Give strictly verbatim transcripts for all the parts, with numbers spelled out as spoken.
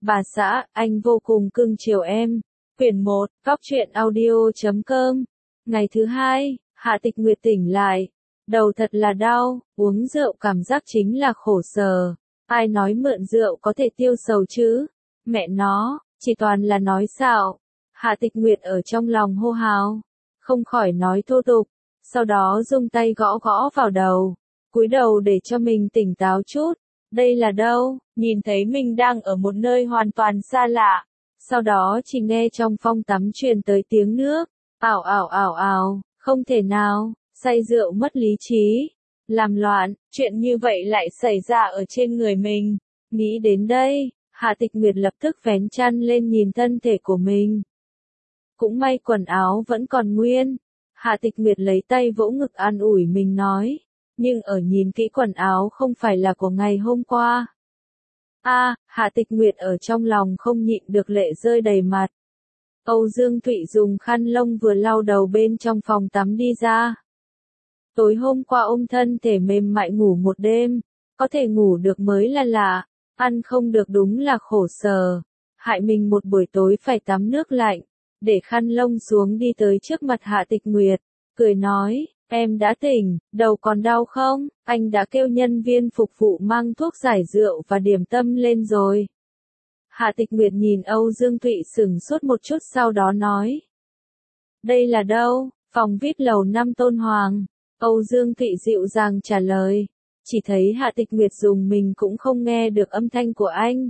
Bà xã, anh vô cùng cưng chiều em. Quyển một, góc truyện audio chấm com. Ngày thứ hai, Hạ Tịch Nguyệt tỉnh lại. Đầu thật là đau, uống rượu cảm giác chính là khổ sở. Ai nói mượn rượu có thể tiêu sầu chứ? Mẹ nó, chỉ toàn là nói xạo. Hạ Tịch Nguyệt ở trong lòng hô hào, không khỏi nói thô tục. Sau đó dùng tay gõ gõ vào đầu, cúi đầu để cho mình tỉnh táo chút. Đây là đâu? Nhìn thấy mình đang ở một nơi hoàn toàn xa lạ. Sau đó chỉ nghe trong phòng tắm truyền tới tiếng nước. Ảo ảo ảo ảo, không thể nào, say rượu mất lý trí. Làm loạn, chuyện như vậy lại xảy ra ở trên người mình. Nghĩ đến đây, Hạ Tịch Nguyệt lập tức vén chăn lên nhìn thân thể của mình. Cũng may quần áo vẫn còn nguyên. Hạ Tịch Nguyệt lấy tay vỗ ngực an ủi mình nói. Nhưng ở nhìn kỹ quần áo không phải là của ngày hôm qua. A, à, Hạ Tịch Nguyệt ở trong lòng không nhịn được lệ rơi đầy mặt. Âu Dương Thụy dùng khăn lông vừa lau đầu bên trong phòng tắm đi ra. Tối hôm qua ôm thân thể mềm mại ngủ một đêm, có thể ngủ được mới là lạ, ăn không được đúng là khổ sở. Hại mình một buổi tối phải tắm nước lạnh, để khăn lông xuống đi tới trước mặt Hạ Tịch Nguyệt, cười nói. Em đã tỉnh, đầu còn đau không? Anh đã kêu nhân viên phục vụ mang thuốc giải rượu và điểm tâm lên rồi. Hạ Tịch Nguyệt nhìn Âu Dương Thụy sững sốt một chút sau đó nói. Đây là đâu? Phòng vi ai pi lầu năm Tôn Hoàng. Âu Dương Thụy dịu dàng trả lời. Chỉ thấy Hạ Tịch Nguyệt dùng mình cũng không nghe được âm thanh của anh.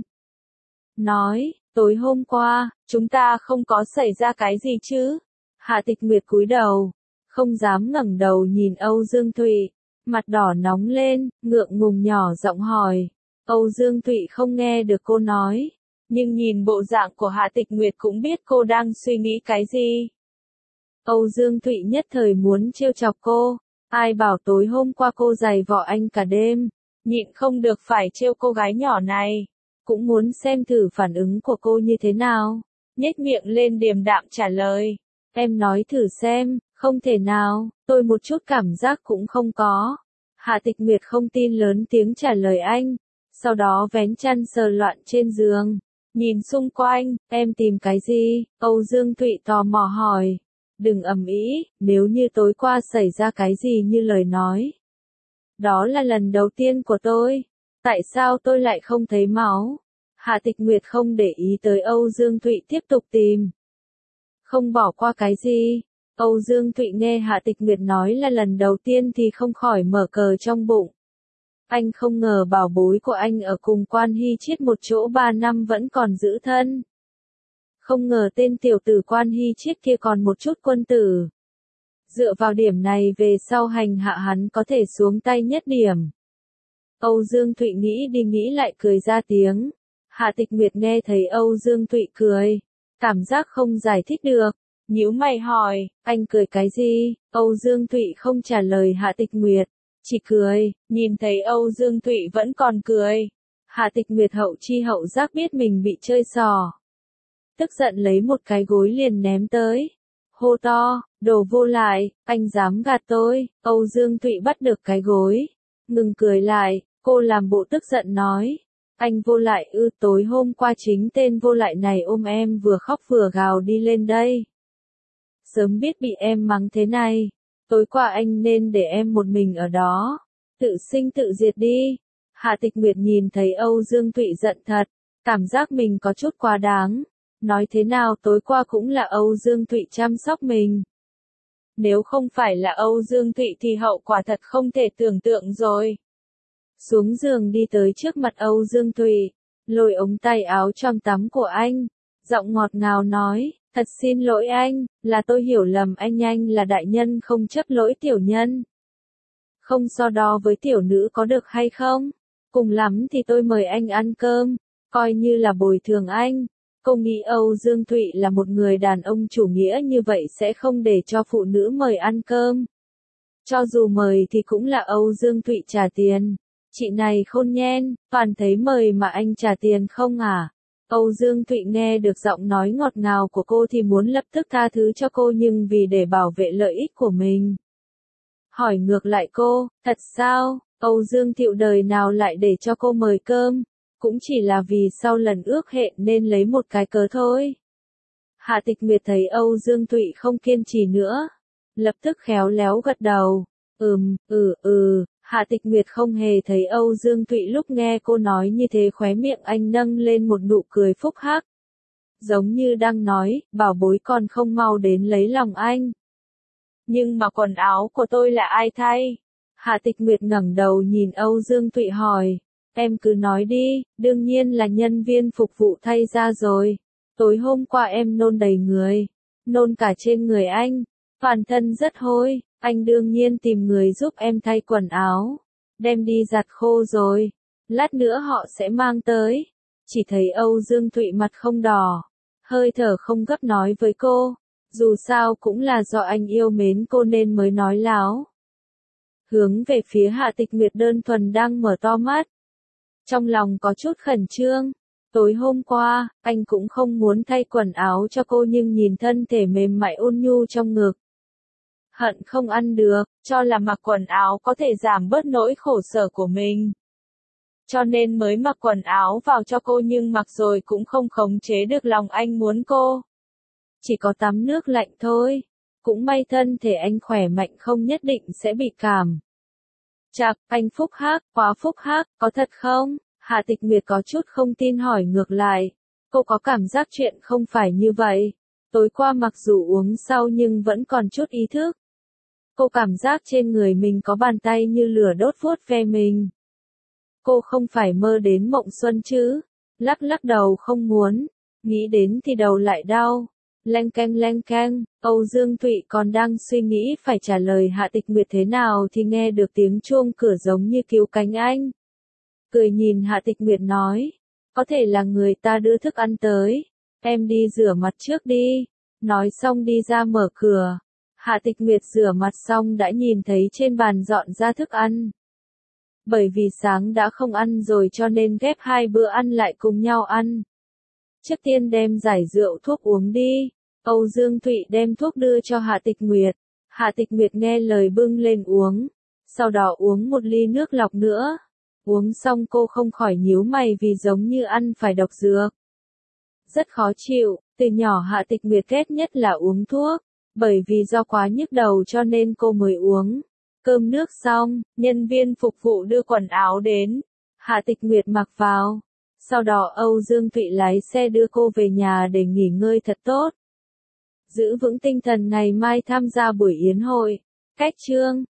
Nói, tối hôm qua, chúng ta không có xảy ra cái gì chứ? Hạ Tịch Nguyệt cúi đầu. Không dám ngẩng đầu nhìn Âu Dương Thụy, mặt đỏ nóng lên, ngượng ngùng nhỏ giọng hỏi. Âu Dương Thụy không nghe được cô nói, nhưng nhìn bộ dạng của Hạ Tịch Nguyệt cũng biết cô đang suy nghĩ cái gì. Âu Dương Thụy nhất thời muốn trêu chọc cô, ai bảo tối hôm qua cô giày vò anh cả đêm, nhịn không được phải trêu cô gái nhỏ này, cũng muốn xem thử phản ứng của cô như thế nào, nhếch miệng lên điềm đạm trả lời. Em nói thử xem. Không thể nào, tôi một chút cảm giác cũng không có. Hạ Tịch Nguyệt không tin lớn tiếng trả lời anh. Sau đó vén chăn sờ loạn trên giường. Nhìn xung quanh, em tìm cái gì? Âu Dương Thụy tò mò hỏi. Đừng ầm ĩ, nếu như tối qua xảy ra cái gì như lời nói. Đó là lần đầu tiên của tôi. Tại sao tôi lại không thấy máu? Hạ Tịch Nguyệt không để ý tới Âu Dương Thụy tiếp tục tìm. Không bỏ qua cái gì? Âu Dương Thụy nghe Hạ Tịch Nguyệt nói là lần đầu tiên thì không khỏi mở cờ trong bụng. Anh không ngờ bảo bối của anh ở cùng Quan Hy Chiết một chỗ ba năm vẫn còn giữ thân. Không ngờ tên tiểu tử Quan Hy Chiết kia còn một chút quân tử. Dựa vào điểm này về sau hành hạ hắn có thể xuống tay nhất điểm. Âu Dương Thụy nghĩ đi nghĩ lại cười ra tiếng. Hạ Tịch Nguyệt nghe thấy Âu Dương Thụy cười. Cảm giác không giải thích được. Nhíu mày hỏi, anh cười cái gì? Âu Dương Thụy không trả lời Hạ Tịch Nguyệt, chỉ cười, nhìn thấy Âu Dương Thụy vẫn còn cười. Hạ Tịch Nguyệt hậu chi hậu giác biết mình bị chơi xỏ. Tức giận lấy một cái gối liền ném tới. Hô to, đồ vô lại, anh dám gạt tôi. Âu Dương Thụy bắt được cái gối. Ngừng cười lại, cô làm bộ tức giận nói. Anh vô lại ư, tối hôm qua chính tên vô lại này ôm em vừa khóc vừa gào đi lên đây. Sớm biết bị em mắng thế này, tối qua anh nên để em một mình ở đó, tự sinh tự diệt đi. Hạ Tịch Nguyệt nhìn thấy Âu Dương Thụy giận thật, cảm giác mình có chút quá đáng. Nói thế nào tối qua cũng là Âu Dương Thụy chăm sóc mình. Nếu không phải là Âu Dương Thụy thì hậu quả thật không thể tưởng tượng rồi. Xuống giường đi tới trước mặt Âu Dương Thụy, lôi ống tay áo trong tắm của anh, giọng ngọt ngào nói. Thật xin lỗi anh, là tôi hiểu lầm anh anh là đại nhân không chấp lỗi tiểu nhân. Không so đo với tiểu nữ có được hay không? Cùng lắm thì tôi mời anh ăn cơm, coi như là bồi thường anh. Cô nghĩ Âu Dương Thụy là một người đàn ông chủ nghĩa như vậy sẽ không để cho phụ nữ mời ăn cơm. Cho dù mời thì cũng là Âu Dương Thụy trả tiền. Chị này khôn nhen, toàn thấy mời mà anh trả tiền không à? Âu Dương Thụy nghe được giọng nói ngọt ngào của cô thì muốn lập tức tha thứ cho cô nhưng vì để bảo vệ lợi ích của mình. Hỏi ngược lại cô, thật sao, Âu Dương Thụy đời nào lại để cho cô mời cơm? cũng chỉ là vì sau lần ước hẹn nên lấy một cái cớ thôi. Hạ Tịch Nguyệt thấy Âu Dương Thụy không kiên trì nữa, lập tức khéo léo gật đầu. Ừm, ừ, ừ, Hạ Tịch Nguyệt không hề thấy Âu Dương Thụy lúc nghe cô nói như thế khóe miệng anh nâng lên một nụ cười phúc hắc. Giống như đang nói, bảo bối còn không mau đến lấy lòng anh. Nhưng mà quần áo của tôi là ai thay? Hạ Tịch Nguyệt ngẩng đầu nhìn Âu Dương Thụy hỏi. Em cứ nói đi, đương nhiên là nhân viên phục vụ thay ra rồi. Tối hôm qua em nôn đầy người, nôn cả trên người anh, toàn thân rất hôi, anh đương nhiên tìm người giúp em thay quần áo, đem đi giặt khô rồi, lát nữa họ sẽ mang tới. Chỉ thấy Âu Dương Thụy mặt không đỏ, hơi thở không gấp nói với cô, dù sao cũng là do anh yêu mến cô nên mới nói láo. Hướng về phía Hạ Tịch Nguyệt đơn thuần đang mở to mắt, trong lòng có chút khẩn trương. Tối hôm qua, anh cũng không muốn thay quần áo cho cô nhưng nhìn thân thể mềm mại ôn nhu trong ngực. Hận không ăn được, cho là mặc quần áo có thể giảm bớt nỗi khổ sở của mình. Cho nên mới mặc quần áo vào cho cô nhưng mặc rồi cũng không khống chế được lòng anh muốn cô. Chỉ có tắm nước lạnh thôi. Cũng may thân thể anh khỏe mạnh không nhất định sẽ bị cảm. Chạc, anh phúc hắc, quá phúc hắc, có thật không? Hạ Tịch Nguyệt có chút không tin hỏi ngược lại. Cô có cảm giác chuyện không phải như vậy. Tối qua mặc dù uống sau nhưng vẫn còn chút ý thức. Cô cảm giác trên người mình có bàn tay như lửa đốt vuốt ve mình. Cô không phải mơ đến mộng xuân chứ? Lắc lắc đầu không muốn. Nghĩ đến thì đầu lại đau. Leng keng leng keng, Âu Dương Thụy còn đang suy nghĩ phải trả lời Hạ Tịch Nguyệt thế nào thì nghe được tiếng chuông cửa giống như cứu cánh anh. Cười nhìn Hạ Tịch Nguyệt nói, có thể là người ta đưa thức ăn tới, em đi rửa mặt trước đi. Nói xong đi ra mở cửa. Hạ Tịch Nguyệt rửa mặt xong đã nhìn thấy trên bàn dọn ra thức ăn. Bởi vì sáng đã không ăn rồi cho nên ghép hai bữa ăn lại cùng nhau ăn. Trước tiên đem giải rượu thuốc uống đi. Âu Dương Thụy đem thuốc đưa cho Hạ Tịch Nguyệt. Hạ Tịch Nguyệt nghe lời bưng lên uống. Sau đó uống một ly nước lọc nữa. Uống xong cô không khỏi nhíu mày vì giống như ăn phải độc dược. Rất khó chịu, từ nhỏ Hạ Tịch Nguyệt ghét nhất là uống thuốc. Bởi vì do quá nhức đầu cho nên cô mới uống. Cơm nước xong, nhân viên phục vụ đưa quần áo đến. Hạ Tịch Nguyệt mặc vào. Sau đó Âu Dương Thụy lái xe đưa cô về nhà để nghỉ ngơi thật tốt. Giữ vững tinh thần ngày mai tham gia buổi yến hội. Cách chương